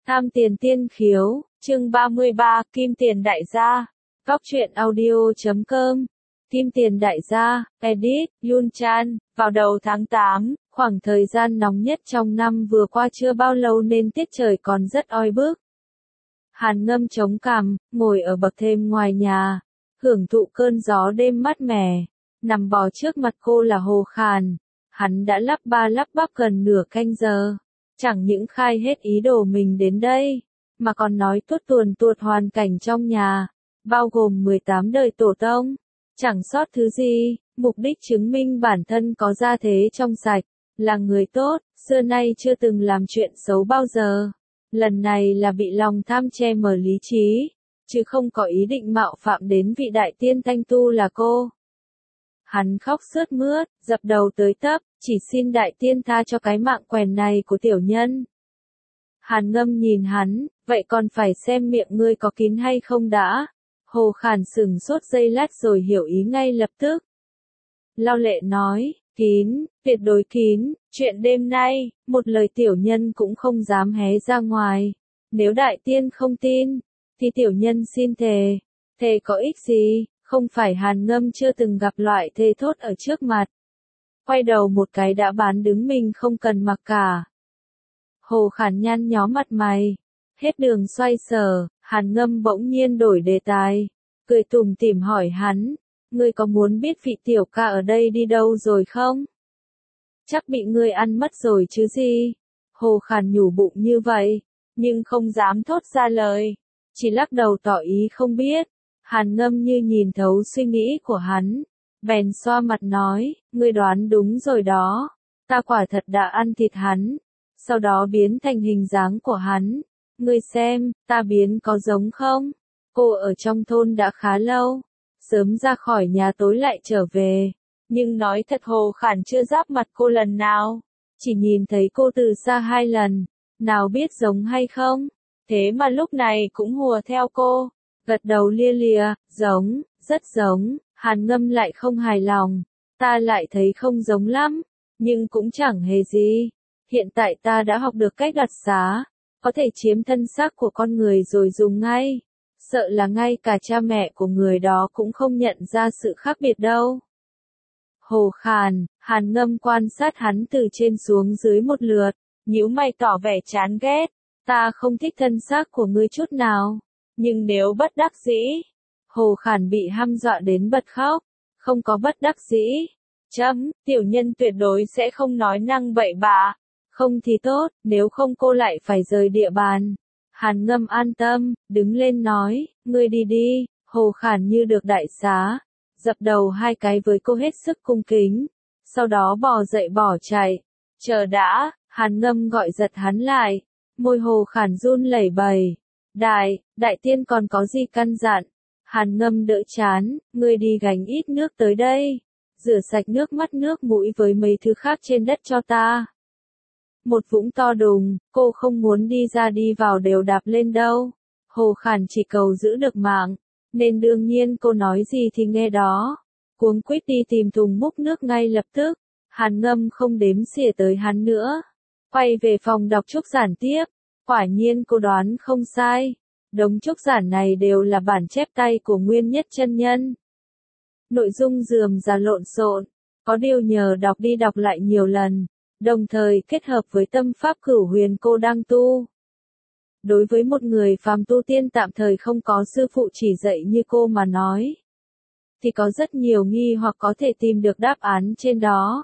Tham tiền tiên khiếu, chương 33, Kim Tiền Đại Gia. Góc truyện audio.com. Kim Tiền Đại Gia, edit, Yun Chan. Vào đầu tháng 8, khoảng thời gian nóng nhất trong năm vừa qua chưa bao lâu nên tiết trời còn rất oi bức. Hàn Ngâm chống cằm, ngồi ở bậc thềm ngoài nhà, hưởng thụ cơn gió đêm mát mẻ. Nằm bò trước mặt cô là Hồ Khàn. Hắn đã lắp ba lắp bắp gần nửa canh giờ. Chẳng những khai hết ý đồ mình đến đây, mà còn nói tuốt tuồn tuột hoàn cảnh trong nhà, bao gồm 18 đời tổ tông, chẳng sót thứ gì, mục đích chứng minh bản thân có gia thế trong sạch, là người tốt, xưa nay chưa từng làm chuyện xấu bao giờ. Lần này là bị lòng tham che mờ lý trí, chứ không có ý định mạo phạm đến vị đại tiên thanh tu là cô. Hắn khóc sướt mướt, dập đầu tới tấp, chỉ xin đại tiên tha cho cái mạng quèn này của tiểu nhân. Hàn Ngâm nhìn hắn, vậy còn phải xem miệng ngươi có kín hay không đã. Hồ Khàn sững sốt giây lát rồi hiểu ý ngay lập tức. Lao lệ nói, kín, tuyệt đối kín, chuyện đêm nay, một lời tiểu nhân cũng không dám hé ra ngoài. Nếu đại tiên không tin, thì tiểu nhân xin thề. Thề có ích gì? Không phải Hàn Ngâm chưa từng gặp loại thề thốt ở trước mặt. Quay đầu một cái đã bán đứng mình không cần mặc cả. Hồ Khàn nhăn nhó mặt mày. Hết đường xoay sở, Hàn Ngâm bỗng nhiên đổi đề tài. Cười tủm tỉm hỏi hắn, ngươi có muốn biết vị tiểu ca ở đây đi đâu rồi không? Chắc bị ngươi ăn mất rồi chứ gì? Hồ Khàn nhủ bụng như vậy, nhưng không dám thốt ra lời. Chỉ lắc đầu tỏ ý không biết. Hàn Ngâm như nhìn thấu suy nghĩ của hắn, bèn xoa mặt nói, ngươi đoán đúng rồi đó, ta quả thật đã ăn thịt hắn, sau đó biến thành hình dáng của hắn, ngươi xem, ta biến có giống không? Cô ở trong thôn đã khá lâu, sớm ra khỏi nhà tối lại trở về, nhưng nói thật Hồ Khàn chưa giáp mặt cô lần nào, chỉ nhìn thấy cô từ xa 2 lần, nào biết giống hay không, thế mà lúc này cũng hùa theo cô. Gật đầu lia lịa, giống, rất giống. Hàn Ngâm lại không hài lòng, ta lại thấy không giống lắm, nhưng cũng chẳng hề gì. Hiện tại ta đã học được cách đặt giá, có thể chiếm thân xác của con người rồi dùng ngay. Sợ là ngay cả cha mẹ của người đó cũng không nhận ra sự khác biệt đâu. Hồ Khàn, Hàn Ngâm quan sát hắn từ trên xuống dưới một lượt, nhíu mày tỏ vẻ chán ghét, ta không thích thân xác của ngươi chút nào. Nhưng nếu bất đắc dĩ, Hồ Khàn bị hăm dọa đến bật khóc, không có bất đắc dĩ. Tiểu nhân tuyệt đối sẽ không nói năng bậy bạ, không thì tốt, nếu không cô lại phải rời địa bàn. Hàn Ngâm an tâm, đứng lên nói, ngươi đi đi, Hồ Khàn như được đại xá, dập đầu 2 cái với cô hết sức cung kính, sau đó bò dậy bỏ chạy. Chờ đã, Hàn Ngâm gọi giật hắn lại, môi Hồ Khàn run lẩy bẩy. Đại tiên còn có gì căn dặn? Hàn Ngâm đỡ chán, ngươi đi gánh ít nước tới đây. Rửa sạch nước mắt nước mũi với mấy thứ khác trên đất cho ta. Một vũng to đùng, cô không muốn đi ra đi vào đều đạp lên đâu. Hồ Khàn chỉ cầu giữ được mạng, nên đương nhiên cô nói gì thì nghe đó. Cuống quýt đi tìm thùng múc nước ngay lập tức. Hàn Ngâm không đếm xỉa tới hắn nữa. Quay về phòng đọc trúc giản tiếp. Quả nhiên cô đoán không sai, đống trúc giản này đều là bản chép tay của Nguyên Nhất chân nhân. Nội dung rườm rà lộn xộn, có điều nhờ đọc đi đọc lại nhiều lần, đồng thời kết hợp với tâm pháp cửu huyền cô đang tu. Đối với một người phàm tu tiên tạm thời không có sư phụ chỉ dạy như cô mà nói, thì có rất nhiều nghi hoặc có thể tìm được đáp án trên đó.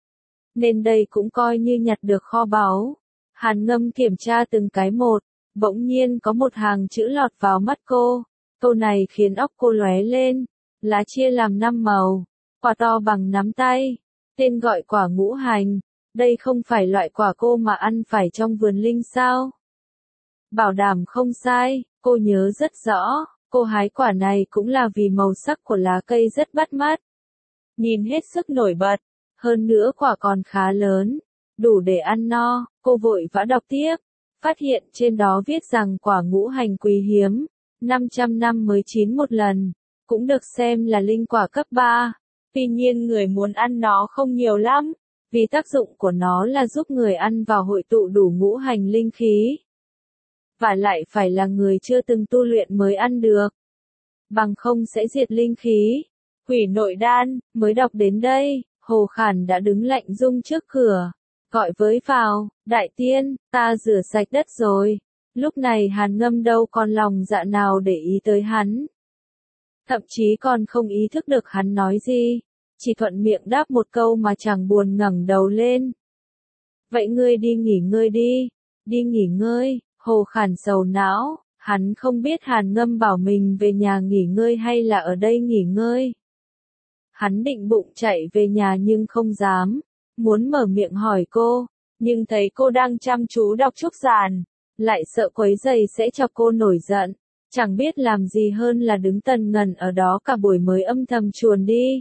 Nên đây cũng coi như nhặt được kho báu. Hàn Ngâm kiểm tra từng cái một, bỗng nhiên có một hàng chữ lọt vào mắt cô. Câu này khiến óc cô lóe lên. Lá chia làm 5 màu, quả to bằng nắm tay. Tên gọi quả ngũ hành. Đây không phải loại quả cô mà ăn phải trong vườn linh sao? Bảo đảm không sai, cô nhớ rất rõ. Cô hái quả này cũng là vì màu sắc của lá cây rất bắt mắt. Nhìn hết sức nổi bật. Hơn nữa quả còn khá lớn. Đủ để ăn no, cô vội vã đọc tiếp, phát hiện trên đó viết rằng quả ngũ hành quý hiếm, 500 năm mới chín một lần, cũng được xem là linh quả cấp 3, tuy nhiên người muốn ăn nó không nhiều lắm, vì tác dụng của nó là giúp người ăn vào hội tụ đủ ngũ hành linh khí. và lại phải là người chưa từng tu luyện mới ăn được. Bằng không sẽ diệt linh khí. Hủy nội đan, mới đọc đến đây, Hồ Khản đã đứng lạnh rung trước cửa, gọi với vào, đại tiên, ta rửa sạch đất rồi. Lúc này Hàn Ngâm đâu còn lòng dạ nào để ý tới hắn. Thậm chí còn không ý thức được hắn nói gì, chỉ thuận miệng đáp một câu mà chẳng buồn ngẩng đầu lên. Vậy ngươi đi nghỉ ngơi đi, đi nghỉ ngơi, Hồ Khản sầu não, hắn không biết Hàn Ngâm bảo mình về nhà nghỉ ngơi hay là ở đây nghỉ ngơi. Hắn định bụng chạy về nhà nhưng không dám, muốn mở miệng hỏi cô, nhưng thấy cô đang chăm chú đọc trúc giản, lại sợ quấy rầy sẽ cho cô nổi giận, chẳng biết làm gì hơn là đứng tần ngần ở đó cả buổi mới âm thầm chuồn đi.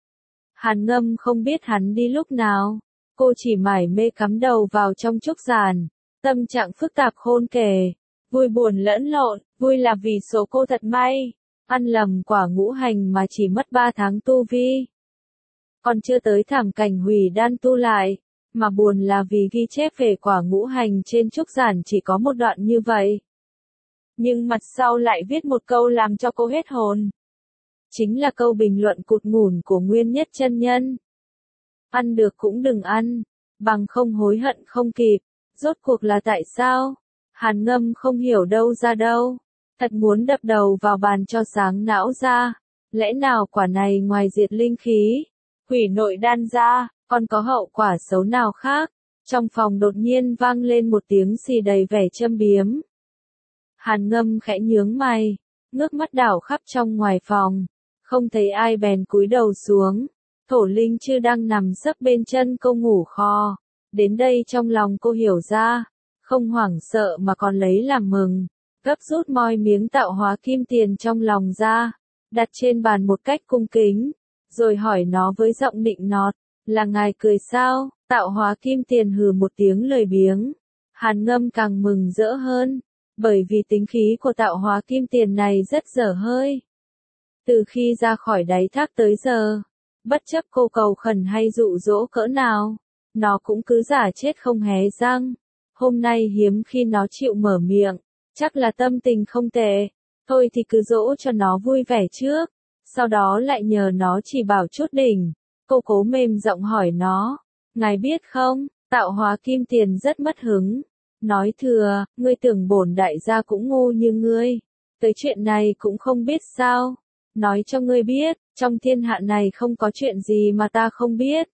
Hàn Ngâm không biết hắn đi lúc nào, cô chỉ mải mê cắm đầu vào trong trúc giản, tâm trạng phức tạp khôn kể, vui buồn lẫn lộn, vui là vì số cô thật may, ăn lầm quả ngũ hành mà chỉ mất 3 tháng tu vi. Còn chưa tới thảm cảnh hủy đan tu lại, mà buồn là vì ghi chép về quả ngũ hành trên trúc giản chỉ có một đoạn như vậy. Nhưng mặt sau lại viết một câu làm cho cô hết hồn. Chính là câu bình luận cụt ngủn của Nguyên Nhất chân nhân. Ăn được cũng đừng ăn, bằng không hối hận không kịp. Rốt cuộc là tại sao? Hàn Ngâm không hiểu đâu ra đâu. Thật muốn đập đầu vào bàn cho sáng não ra. Lẽ nào quả này ngoài diệt linh khí, hủy nội đan ra, còn có hậu quả xấu nào khác? Trong phòng đột nhiên vang lên một tiếng xì đầy vẻ châm biếm. Hàn Ngâm khẽ nhướng mày, ngước mắt đảo khắp trong ngoài phòng, không thấy ai bèn cúi đầu xuống. Thổ Linh Chư đang nằm sấp bên chân cô ngủ kho. Đến đây trong lòng cô hiểu ra, không hoảng sợ mà còn lấy làm mừng, gấp rút moi miếng tạo hóa kim tiền trong lòng ra, đặt trên bàn một cách cung kính, rồi hỏi nó với giọng nịnh nọt, là ngài cười sao? Tạo hóa kim tiền hừ một tiếng lười biếng. Hàn Ngâm càng mừng rỡ hơn, bởi vì tính khí của tạo hóa kim tiền này rất dở hơi. Từ khi ra khỏi đáy thác tới giờ, bất chấp cô cầu khẩn hay dụ dỗ cỡ nào, nó cũng cứ giả chết không hé răng. Hôm nay hiếm khi nó chịu mở miệng, chắc là tâm tình không tệ. Thôi thì cứ dỗ cho nó vui vẻ trước, sau đó lại nhờ nó chỉ bảo chút đỉnh. Cô cố mềm giọng hỏi nó, ngài biết không, tạo hóa kim tiền rất mất hứng. Nói thừa, ngươi tưởng bổn đại gia cũng ngu như ngươi. Tới chuyện này cũng không biết sao. Nói cho ngươi biết, trong thiên hạ này không có chuyện gì mà ta không biết.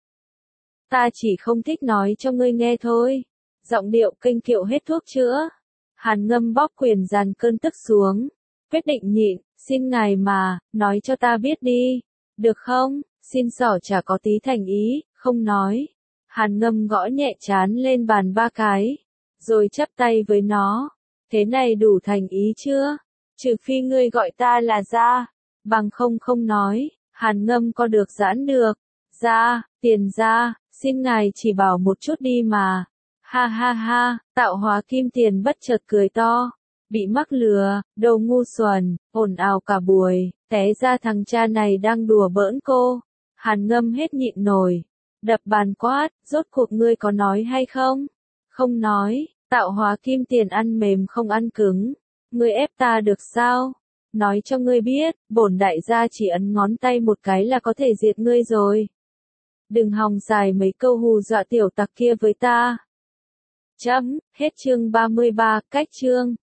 Ta chỉ không thích nói cho ngươi nghe thôi. Giọng điệu kênh kiệu hết thuốc chữa. Hàn Ngâm bóp quyền dàn cơn tức xuống. Quyết định nhịn, xin ngài mà, nói cho ta biết đi. Được không? Xin xỏ chả có tí thành ý, không nói. Hàn Ngâm gõ nhẹ trán lên bàn 3 cái, rồi chắp tay với nó. Thế này đủ thành ý chưa? Trừ phi ngươi gọi ta là gia, bằng không không nói. Hàn Ngâm có được giãn được. Gia, tiền gia, xin ngài chỉ bảo một chút đi mà. Ha ha ha, tạo hóa kim tiền bất chợt cười to. Bị mắc lừa, đồ ngu xuẩn, ồn ào cả buổi, té ra thằng cha này đang đùa bỡn cô. Hàn Ngâm hết nhịn nổi, đập bàn quát, rốt cuộc ngươi có nói hay không? Không nói, tạo hóa kim tiền ăn mềm không ăn cứng. Ngươi ép ta được sao? Nói cho ngươi biết, bổn đại gia chỉ ấn ngón tay một cái là có thể diệt ngươi rồi. Đừng hòng dài mấy câu hù dọa tiểu tặc kia với ta. Chấm, hết chương 33, cách chương.